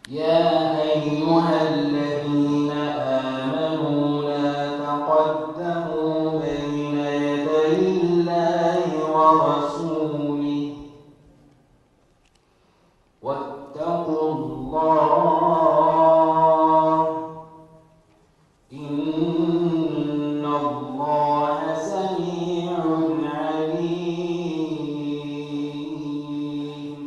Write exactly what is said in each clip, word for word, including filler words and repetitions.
يا أيها الذين آمنوا لا تقدموا بين يدي الله ورسوله واتقوا الله إن الله سميع عليم.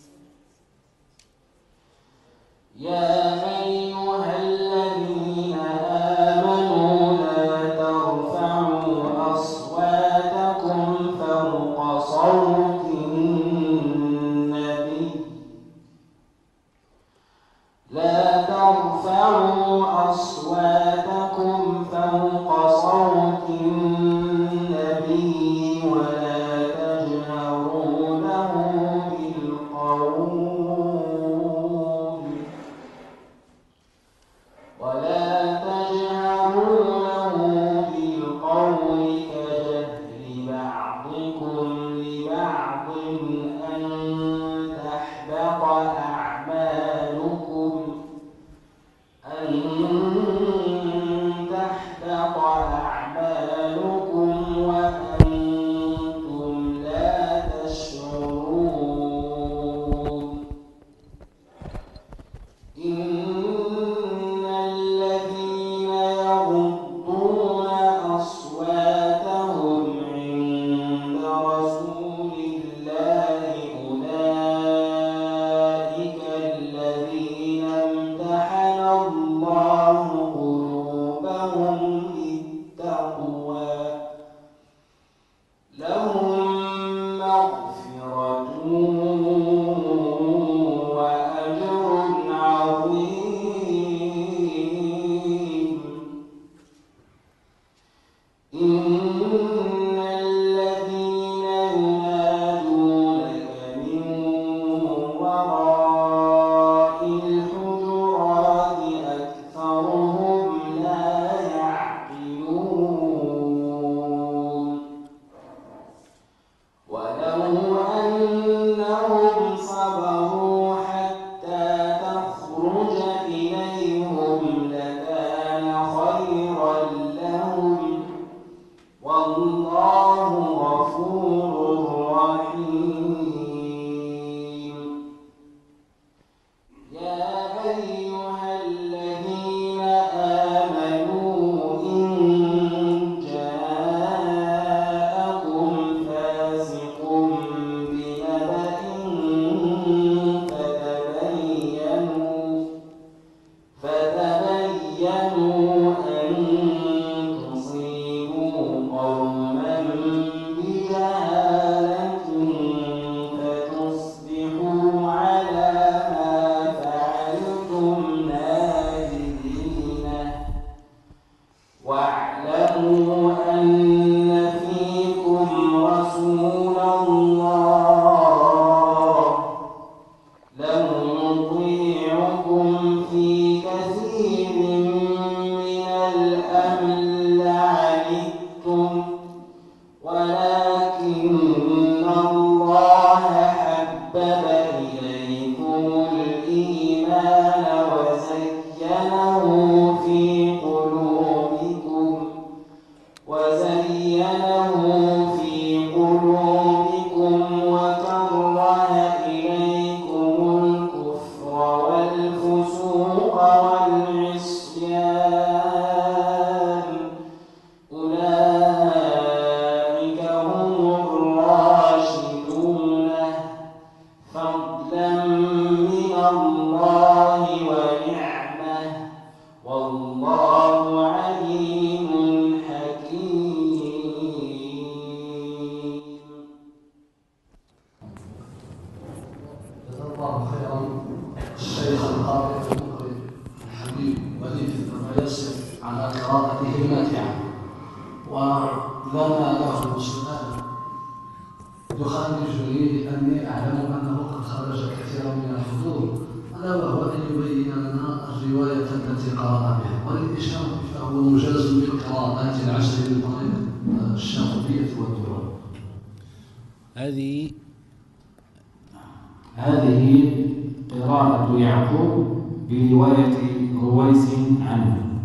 يا أيها الذين آمنوا لا ترفعوا أصواتكم فوق صوت النبي لا ترفعوا أصواتكم فوق صوت النبي ولا تجهروا له بالقول ولا تجهروا له بالقول كجهر بعضكم لبعض أن تحبط أعمالكم أن تحبط أعمالكم وأنتم لا تشعرون. إن الذين يغضون أصواتهم عند رسول الله أولئك الذين امتحن الله قلوبهم للتقوى لهم مغفرة وأجر عظيم. إن الذين ينادونك من وراء الحجرات أكثرهم لا يعقلون. ولو أنهم صبروا حتى تخرج إليهم لكان خيرا لهم والله غفور رحيم. يا أيها الذين آمنوا إن جاءكم فاسق بنبأ فتبينوا فتبينوا أن تصيبوا قوما بجهالة فتصبحوا على ما فعلتم نادمين. واعلموا أن فيكم رسول الله لو يطيعكم في كثير من الأمر لعنتم ولكن الله حبب إليكم الإيمان وزينه في قلوبكم وزينه في قلوبكم وكره إليكم الكفر والفسوق والعصيان أولئك هم الراشدون فضلا من الله ونعمة والله عليم حكيم. جزا الله خيرا الشيخ القارئ المقرئ الحبيب وليد الميسر على قراءته الماتعة. ولنا له سؤال يخرجني أني أعلم أنه قد خرج كثيرا من الحضور، ألا وهو أن يبين لنا الرواية التي قرأ بها وللإشارة فهو مجاز بالقراءات العشر من طريق الشاطبية والدرر. هذه هذه قراءة يعقوب برواية رويس عنه.